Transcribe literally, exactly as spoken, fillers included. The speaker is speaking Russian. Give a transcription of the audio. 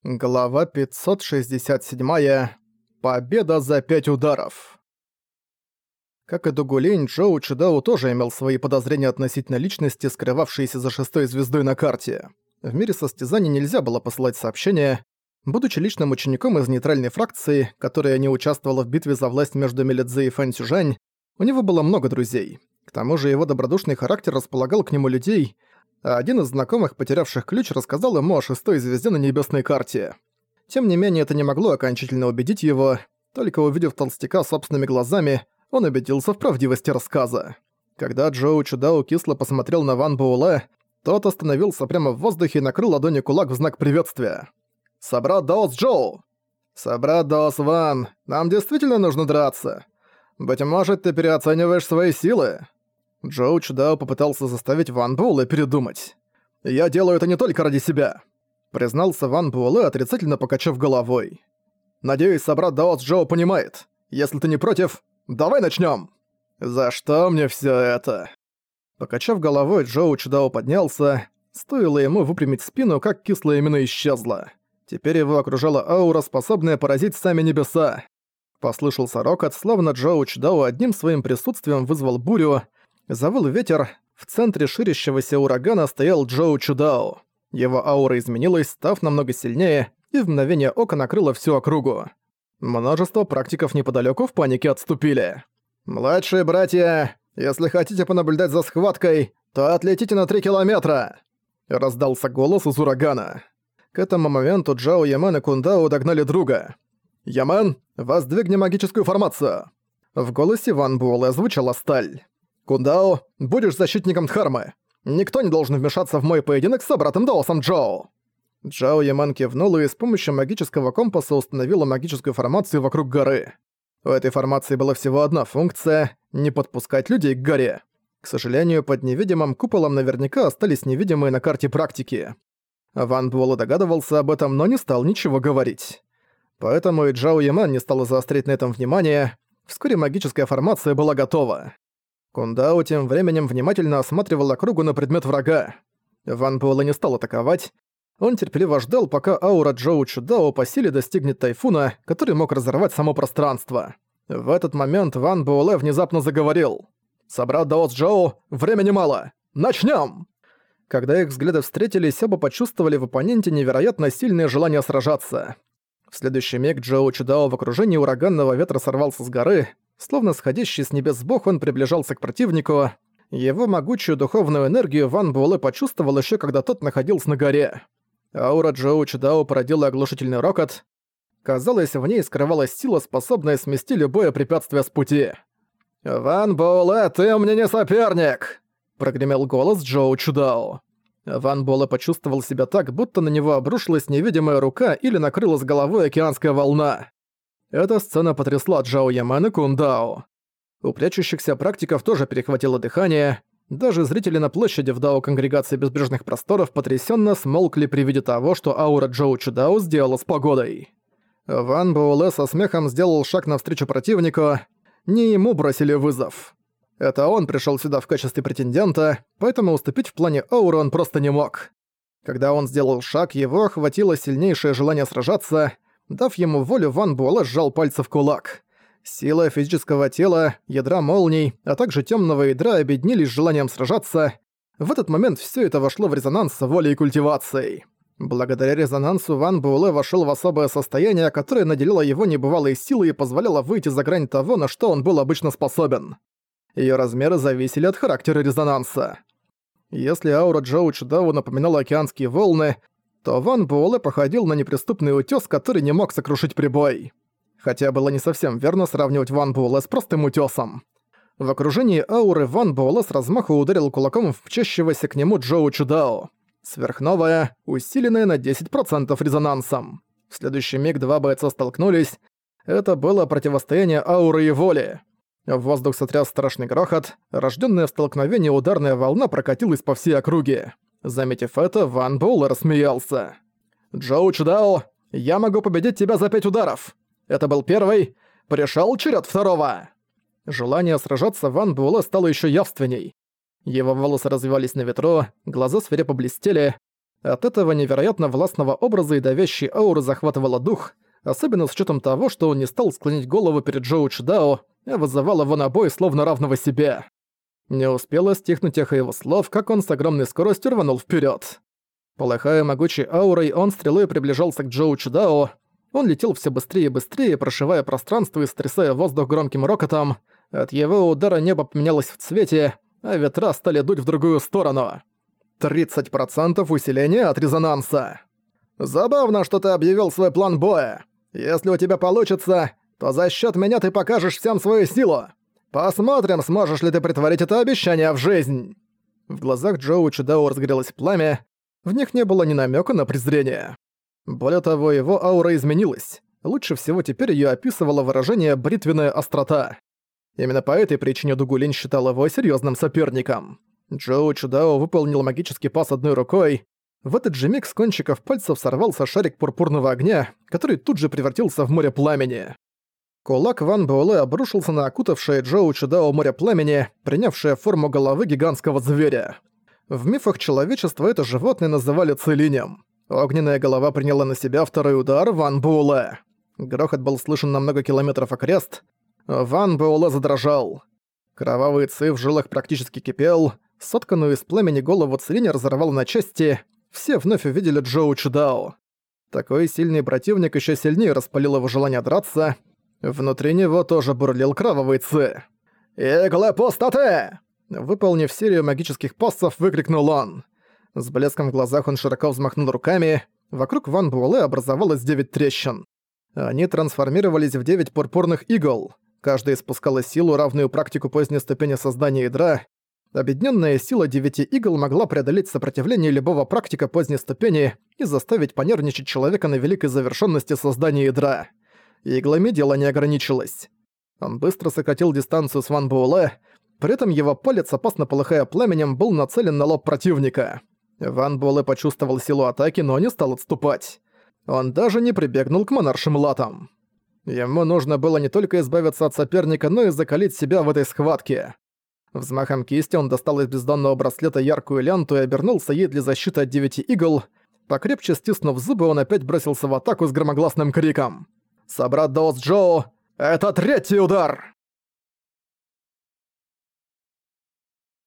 Глава пятьсот шестьдесят семь. Победа за пять ударов. Как и Дугулень, Джоу Чудао тоже имел свои подозрения относительно личности, скрывавшейся за шестой звездой на карте. В мире состязаний нельзя было посылать сообщения. Будучи личным учеником из нейтральной фракции, которая не участвовала в битве за власть между Мелидзе и Фэн Цюжань, у него было много друзей. К тому же его добродушный характер располагал к нему людей, а один из знакомых, потерявших ключ, рассказал ему о шестой звезде на небесной карте. Тем не менее, это не могло окончательно убедить его. Только увидев толстяка собственными глазами, он убедился в правдивости рассказа. Когда Джоу Чудао кисло посмотрел на Ван Буэлэ, тот остановился прямо в воздухе и накрыл ладонью кулак в знак приветствия. «Собрат Даос Джоу!» «Собрат Даос Ван, нам действительно нужно драться. Быть может, ты переоцениваешь свои силы?» Джоу Чудао попытался заставить Ван Буэлэ передумать. «Я делаю это не только ради себя», — признался Ван Буэлэ, отрицательно покачав головой. «Надеюсь, собрат Даос Джоу понимает. Если ты не против, давай начнём». «За что мне всё это?» Покачав головой, Джоу Чудао поднялся. Стоило ему выпрямить спину, как кислая мина исчезла. Теперь его окружала аура, способная поразить сами небеса. Послышался рокот, словно Джоу Чудао одним своим присутствием вызвал бурю. Завыл ветер, в центре ширящегося урагана стоял Джоу Чудао. Его аура изменилась, став намного сильнее, и в мгновение ока накрыло всю округу. Множество практиков неподалёку в панике отступили. «Младшие братья, если хотите понаблюдать за схваткой, то отлетите на три километра!» Раздался голос из урагана. К этому моменту Джао Ямен и Кундао догнали друга. «Ямен, воздвигни магическую формацию!» В голосе Ван Буэлэ звучала сталь. «Кундао, будешь защитником Дхармы. Никто не должен вмешаться в мой поединок с собратом Даосом Джоу». Джао Яман кивнул и с помощью магического компаса установила магическую формацию вокруг горы. У этой формации была всего одна функция — не подпускать людей к горе. К сожалению, под невидимым куполом наверняка остались невидимые на карте практики. Ван Буэлэ догадывался об этом, но не стал ничего говорить. Поэтому и Джао Яман не стала заострять на этом внимание. Вскоре магическая формация была готова. Кундао тем временем внимательно осматривал округу на предмет врага. Ван Буэлэ не стал атаковать. Он терпеливо ждал, пока аура Джоу Чудао по силе достигнет тайфуна, который мог разорвать само пространство. В этот момент Ван Буэлэ внезапно заговорил. «Собрат Даос Джоу, времени мало! Начнём!» Когда их взгляды встретились, оба почувствовали в оппоненте невероятно сильное желание сражаться. В следующий миг Джоу Чудао в окружении ураганного ветра сорвался с горы. Словно сходящий с небес бог, он приближался к противнику. Его могучую духовную энергию Ван Буэлэ почувствовал ещё, когда тот находился на горе. Аура Джоу Чудао породила оглушительный рокот. Казалось, в ней скрывалась сила, способная смести любое препятствие с пути. «Ван Буэлэ, ты мне не соперник!» — прогремел голос Джоу Чудао. Ван Буэлэ почувствовал себя так, будто на него обрушилась невидимая рука или накрыла с головой океанская волна. Эта сцена потрясла Джао Ямен и Кундао. У прячущихся практиков тоже перехватило дыхание. Даже зрители на площади в Дао Конгрегации Безбрежных Просторов потрясенно смолкли при виде того, что аура Джоу Чудао сделала с погодой. Ван Буэлэ со смехом сделал шаг навстречу противнику. Не ему бросили вызов. Это он пришел сюда в качестве претендента, поэтому уступить в плане ауры он просто не мог. Когда он сделал шаг, его охватило сильнейшее желание сражаться. Дав ему волю, Ван Буэлэ сжал пальцы в кулак. Сила физического тела, ядра молний, а также тёмного ядра объединились с желанием сражаться. В этот момент всё это вошло в резонанс с волей и культивацией. Благодаря резонансу Ван Буэлэ вошёл в особое состояние, которое наделило его небывалой силой и позволяло выйти за грань того, на что он был обычно способен. Её размеры зависели от характера резонанса. Если аура Джоу Чудао напоминала океанские волны, то Ван Буэлэ походил на неприступный утёс, который не мог сокрушить прибой. Хотя было не совсем верно сравнивать Ван Буэлэ с простым утёсом. В окружении ауры Ван Буэлэ с размаху ударил кулаком в мчащегося к нему Джоу Чудао. Сверхновая, усиленная на десять процентов резонансом. В следующий миг два бойца столкнулись. Это было противостояние ауры и воли. В воздух сотряс страшный грохот. Рождённая в столкновении ударная волна прокатилась по всей округе. Заметив это, Ван Буэлэ рассмеялся. «Джоу Чудао, я могу победить тебя за пять ударов. Это был первый. Пришёл черед второго». Желание сражаться Ван Буэлэ стало ещё явственней. Его волосы развивались на ветру, глаза свирепо блестели. От этого невероятно властного образа и давящей ауры захватывало дух, особенно с учетом того, что он не стал склонить голову перед Джоу Чидао, а вызывал его на бой словно равного себе. Не успело стихнуть эхо его слов, как он с огромной скоростью рванул вперед. Полыхая могучей аурой, он стрелой приближался к Джоу Чидао. Он летел все быстрее и быстрее, прошивая пространство и стрясая воздух громким рокотом. От его удара небо поменялось в цвете, а ветра стали дуть в другую сторону. тридцать процентов усиления от резонанса. «Забавно, что ты объявил свой план боя. Если у тебя получится, то за счет меня ты покажешь всем свою силу. Посмотрим, сможешь ли ты притворить это обещание в жизнь». В глазах Джоу Чидао разгорелось пламя, в них не было ни намека на презрение. Более того, его аура изменилась. Лучше всего теперь её описывало выражение «бритвенная острота». Именно по этой причине Дугулин считал его серьёзным соперником. Джоу Чидао выполнил магический пас одной рукой. В этот же миг с кончиков пальцев сорвался шарик пурпурного огня, который тут же превратился в море пламени. Кулак Ван Буэлэ обрушился на окутавшее Джоу Чидао море пламени, принявшее форму головы гигантского зверя. В мифах человечества это животное называли целинем. Огненная голова приняла на себя второй удар Ван Буэлэ. Грохот был слышен на много километров окрест. Ван Буэлэ задрожал. Кровавый ци в жилах практически кипел. Сотканную из пламени голову Целиня разорвал на части. Все вновь увидели Джоу Чидао. Такой сильный противник еще сильнее распалил его желание драться. Внутри него тоже бурлил кровавый ци. «Иглы пустоты!» Выполнив серию магических пассов, выкрикнул он. С блеском в глазах он широко взмахнул руками. Вокруг Ван Буэлэ образовалось девять трещин. Они трансформировались в девять пурпурных игл. Каждая испускала силу, равную практику поздней ступени создания ядра. Объединенная сила девяти игл могла преодолеть сопротивление любого практика поздней ступени и заставить понервничать человека на великой завершенности создания ядра. Иглами дело не ограничилось. Он быстро сократил дистанцию с Ван Буэлэ, при этом его палец, опасно полыхая пламенем, был нацелен на лоб противника. Ван Буэлэ почувствовал силу атаки, но не стал отступать. Он даже не прибегнул к монаршим латам. Ему нужно было не только избавиться от соперника, но и закалить себя в этой схватке. Взмахом кисти он достал из бездонного браслета яркую ленту и обернулся ей для защиты от девяти игл. Покрепче стиснув зубы, он опять бросился в атаку с громогласным криком. «Собрат Даос Джоу, это третий удар!»